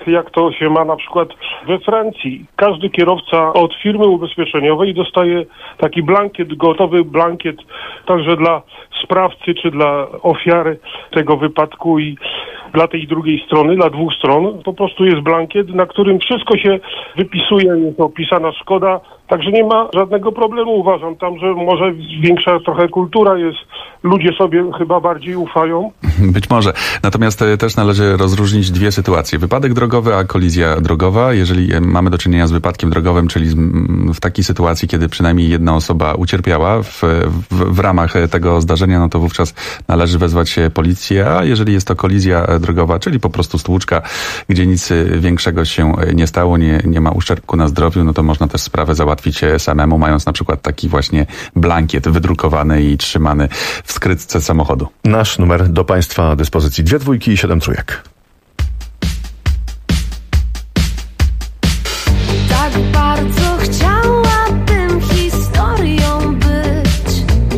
[SPEAKER 8] jak to się ma na przykład we Francji. Każdy kierowca od firmy ubezpieczeniowej dostaje taki blankiet, gotowy blankiet także dla sprawcy czy dla ofiary tego wypadku i dla tej drugiej strony, dla dwóch stron. Po prostu jest blankiet, na którym wszystko się wypisuje, jest opisana szkoda, także nie ma żadnego problemu. Uważam tam, że może większa trochę kultura jest, ludzie sobie chyba bardziej ufają.
[SPEAKER 13] Być może. Natomiast też należy rozróżnić dwie sytuacje. Wypadek drogowy, a kolizja drogowa. Jeżeli mamy do czynienia z wypadkiem drogowym, czyli w takiej sytuacji, kiedy przynajmniej jedna osoba ucierpiała w ramach tego zdarzenia, no to wówczas należy wezwać policję, a jeżeli jest to kolizja drogowa, czyli po prostu stłuczka, gdzie nic większego się nie stało, nie ma uszczerbku na zdrowiu, no to można też sprawę załatwić samemu, mając na przykład taki właśnie blankiet wydrukowany i trzymany w skrytce samochodu.
[SPEAKER 3] Nasz numer do Państwa dyspozycji 2 dwójki i 7 trójek.
[SPEAKER 23] Tak bardzo chciałabym historią być.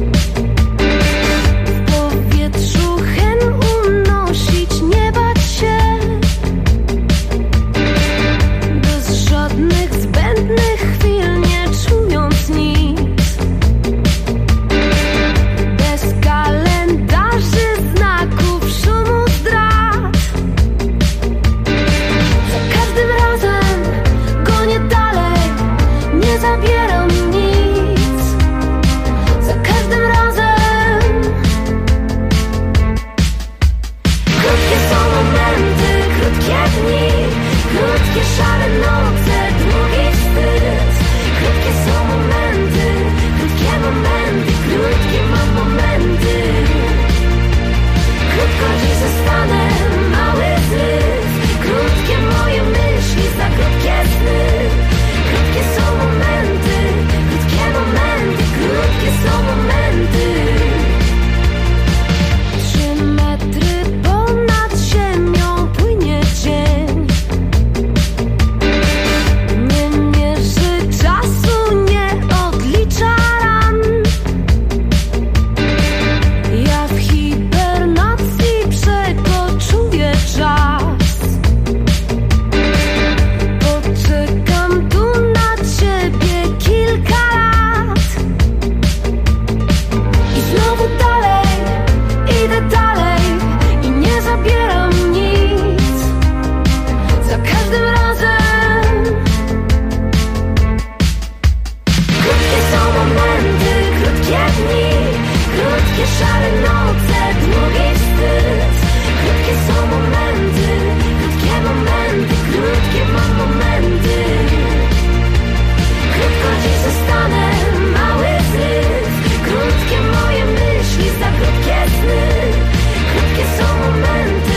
[SPEAKER 23] W powietrzu hen unosić, nie bać się. Bez żadnych zbędnych chwil, nie czując nic. Bez kalendarzy, znaków, szumu, zdrad. Za każdym razem gonię dalej, nie zabieram nic. Za każdym razem. Krótkie są momenty, krótkie dni, krótkie szare noce, długi wstyd. Krótkie są momenty, krótkie mam momenty. Krótko dziś zostanę, mały zryw. Krótkie moje myśli, za krótkie sny. Krótkie są momenty, krótkie są momenty. 3 metry ponad ziemią płynie dzień. Nie mierzy czasu, nie odlicza ran. Ja w hibernacji przekoczuję czas. Poczekam tu na ciebie kilka lat. I znowu dalej, idę dalej i nie zabieram nic. Za każdym razem. Krótkie są momenty, krótkie dni, krótkie szare noce, długi wstyd. Krótkie są momenty, krótkie mam momenty. Krótko dziś zostanę, mały zryw. Krótkie moje myśli, za krótkie sny. Krótkie są momenty,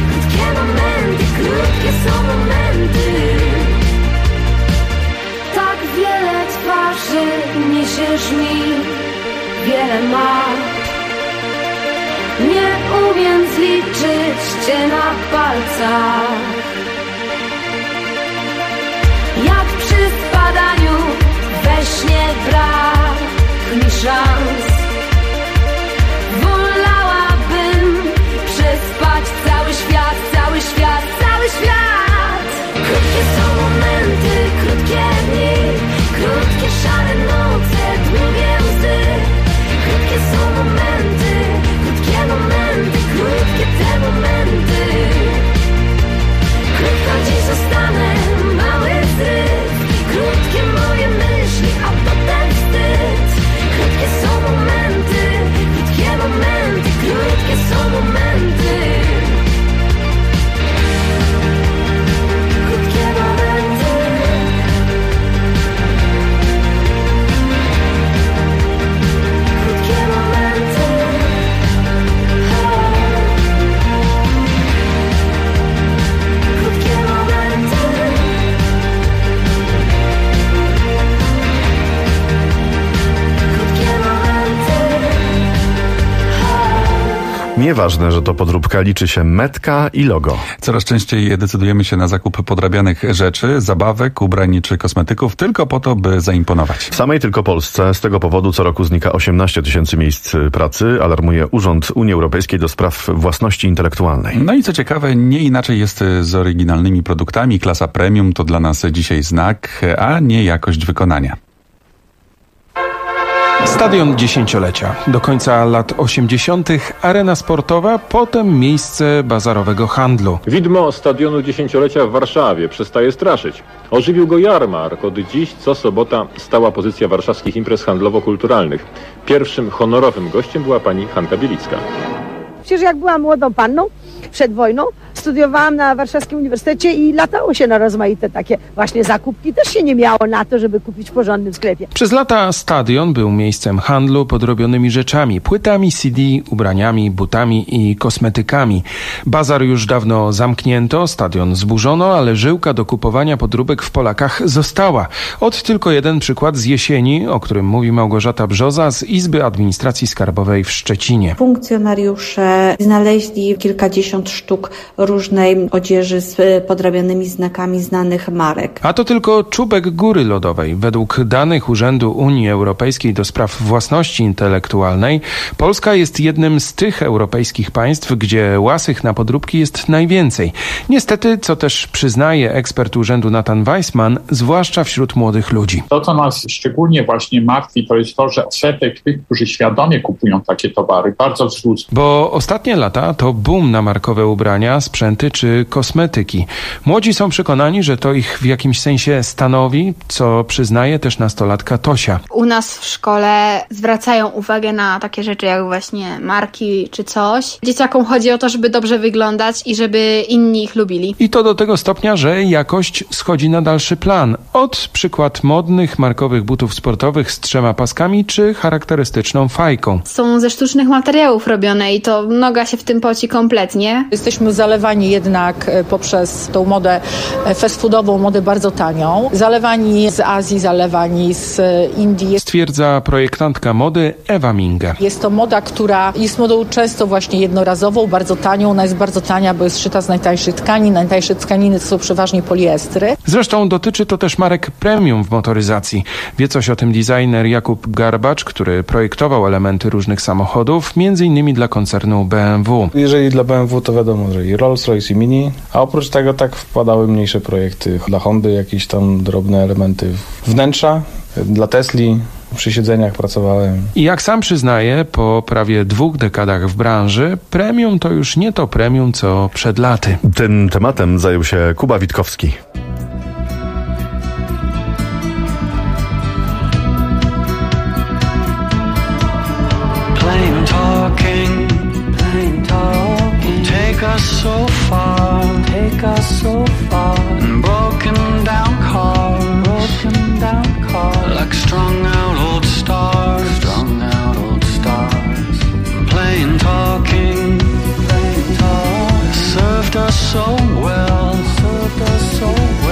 [SPEAKER 23] krótkie są momenty. Tak wiele twarzy niesiesz mi, wiele map. Nie umiem zliczyć cię na palcach. Jak przy spadaniu we śnie brak mi szans. Wolałabym przespać cały świat. Krótkie są momenty, krótkie dni, krótkie szare noce, długie łzy. Krótkie są momenty, krótkie te momenty. Krótko dziś zostanę, mały zryw. Krótkie moje myśli, a potem wstyd. Krótkie są momenty.
[SPEAKER 3] Nieważne, że to podróbka, liczy się metka i logo.
[SPEAKER 13] Coraz częściej decydujemy się na zakup podrabianych rzeczy, zabawek, ubrań czy kosmetyków tylko po to, by zaimponować.
[SPEAKER 3] W samej tylko Polsce z tego powodu co roku znika 18 tysięcy miejsc pracy, alarmuje Urząd Unii Europejskiej do spraw własności intelektualnej.
[SPEAKER 13] No i co ciekawe, nie inaczej jest z oryginalnymi produktami. Klasa premium to dla nas dzisiaj znak, a nie jakość wykonania.
[SPEAKER 17] Stadion dziesięciolecia. Do końca lat 80. arena sportowa, potem miejsce bazarowego handlu.
[SPEAKER 19] Widmo stadionu dziesięciolecia w Warszawie przestaje straszyć. Ożywił go jarmark. Od dziś co sobota stała pozycja warszawskich imprez handlowo-kulturalnych. Pierwszym honorowym gościem była pani Hanka Bielicka.
[SPEAKER 20] Przecież jak byłam młodą panną przed wojną, studiowałam na Warszawskim Uniwersytecie i latało się na rozmaite takie właśnie zakupki. Też się nie miało na to, żeby kupić w porządnym sklepie.
[SPEAKER 17] Przez lata stadion był miejscem handlu podrobionymi rzeczami, płytami CD, ubraniami, butami i kosmetykami. Bazar już dawno zamknięto, stadion zburzono, ale żyłka do kupowania podróbek w Polakach została. Ot tylko jeden przykład z jesieni, o którym mówi Małgorzata Brzoza z Izby Administracji Skarbowej w Szczecinie.
[SPEAKER 21] Funkcjonariusze znaleźli kilkadziesiąt sztuk różnej odzieży z podrabianymi znakami znanych marek.
[SPEAKER 17] A to tylko czubek góry lodowej. Według danych Urzędu Unii Europejskiej do spraw własności intelektualnej Polska jest jednym z tych europejskich państw, gdzie łasych na podróbki jest najwięcej. Niestety, co też przyznaje ekspert urzędu Nathan Weissman, zwłaszcza wśród młodych ludzi.
[SPEAKER 22] To, co nas szczególnie właśnie martwi, to jest to, że odsetek tych, którzy świadomie kupują takie towary, bardzo wzrósł.
[SPEAKER 17] Bo ostatnie lata to boom na markowe ubrania, sprzęty czy kosmetyki. Młodzi są przekonani, że to ich w jakimś sensie stanowi, co przyznaje też nastolatka Tosia.
[SPEAKER 26] U nas w szkole zwracają uwagę na takie rzeczy jak właśnie marki czy coś. Dzieciakom chodzi o to, żeby dobrze wyglądać i żeby inni ich lubili.
[SPEAKER 17] I to do tego stopnia, że jakość schodzi na dalszy plan. Od przykład modnych, markowych butów sportowych z 3 paskami czy charakterystyczną fajką.
[SPEAKER 26] Są ze sztucznych materiałów robione i to noga się w tym poci kompletnie.
[SPEAKER 6] Jesteśmy zalewani jednak poprzez tą modę fast foodową, modę bardzo tanią. Zalewani z Azji, zalewani z Indii.
[SPEAKER 17] Stwierdza projektantka mody Ewa Minge.
[SPEAKER 6] Jest to moda, która jest modą często właśnie jednorazową, bardzo tanią. Ona jest bardzo tania, bo jest szyta z najtańszych tkanin. Najtańsze tkaniny to są przeważnie poliestry.
[SPEAKER 17] Zresztą dotyczy to też marek premium w motoryzacji. Wie coś o tym designer Jakub Garbacz, który projektował elementy różnych samochodów, między innymi dla koncernu BMW.
[SPEAKER 27] Jeżeli dla BMW to wiadomo, że i Rolls-Royce i Mini, a oprócz tego tak wpadały mniejsze projekty dla Hondy, jakieś tam drobne elementy wnętrza, dla Tesli. Przy siedzeniach pracowałem.
[SPEAKER 17] I jak sam przyznaje, po prawie 2 dekadach w branży, premium to już nie to premium, co przed laty.
[SPEAKER 3] Tym tematem zajął się Kuba Witkowski.
[SPEAKER 23] Plain talking, take us so far, broken down cars, like strung out old stars, plain talking, served us so well,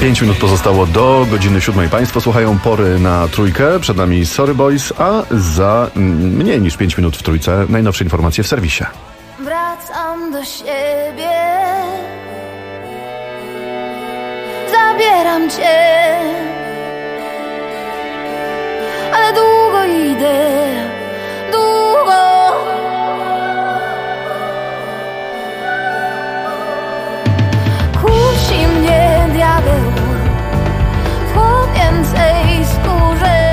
[SPEAKER 3] 5 minut pozostało do godziny 7. Państwo słuchają Pory na Trójkę. Przed nami Sorry Boys, a za mniej niż 5 minut w Trójce najnowsze informacje w serwisie.
[SPEAKER 7] Wracam do siebie, zabieram cię, ale długo idę, długo. Kusi mnie diabeł w chłopięcej skórze,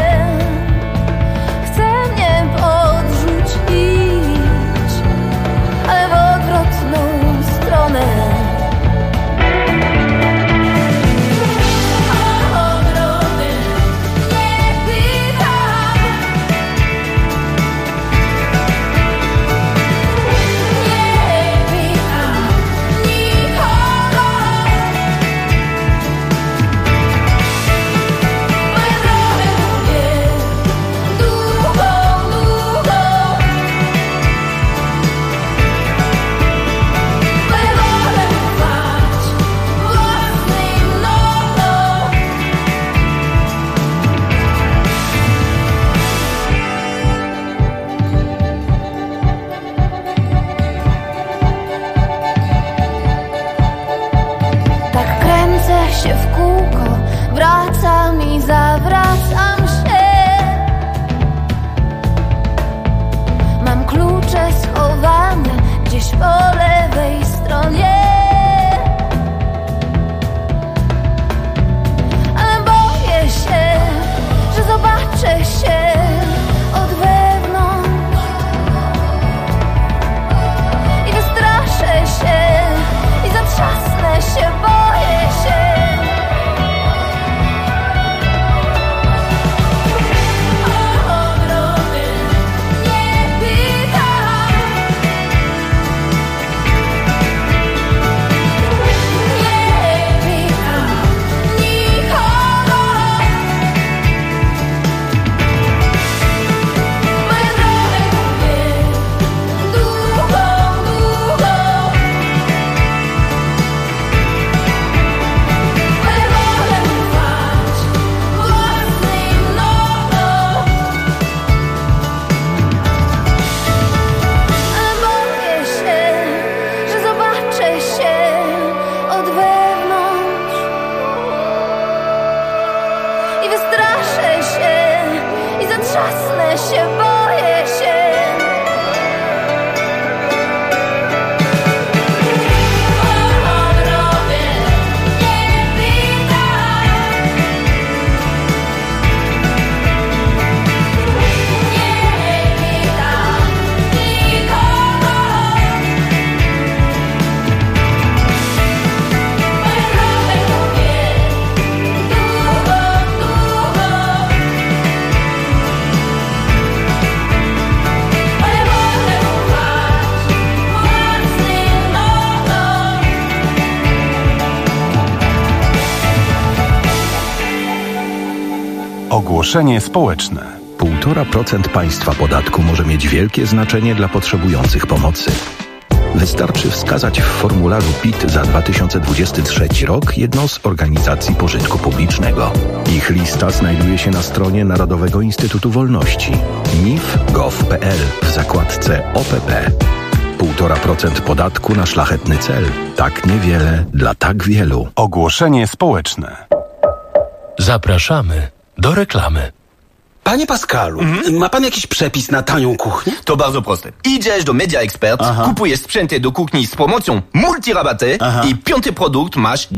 [SPEAKER 7] chce mnie podrzucić, ale w odwrotną stronę. Się w kółko, wracam i zawracam się. Mam klucze schowane gdzieś po lewej stronie, ale boję się, że zobaczę się od wewnątrz i wystraszę się i zatrzasnę się, boję się. Zatrzasnę się, boję się.
[SPEAKER 9] Ogłoszenie społeczne.
[SPEAKER 10] 1,5% państwa podatku może mieć wielkie znaczenie dla potrzebujących pomocy. Wystarczy wskazać w formularzu PIT za 2023 rok jedną z organizacji pożytku publicznego. Ich lista znajduje się na stronie Narodowego Instytutu Wolności nif.gov.pl w zakładce OPP. 1,5% podatku na szlachetny cel. Tak niewiele dla tak wielu.
[SPEAKER 9] Ogłoszenie społeczne.
[SPEAKER 14] Zapraszamy do reklamy.
[SPEAKER 25] Panie Pascalu, ma pan jakiś przepis na tanią kuchnię?
[SPEAKER 11] To bardzo proste. Idziesz do Media Expert, kupujesz sprzęty do kuchni z promocją multirabaty i 5. produkt masz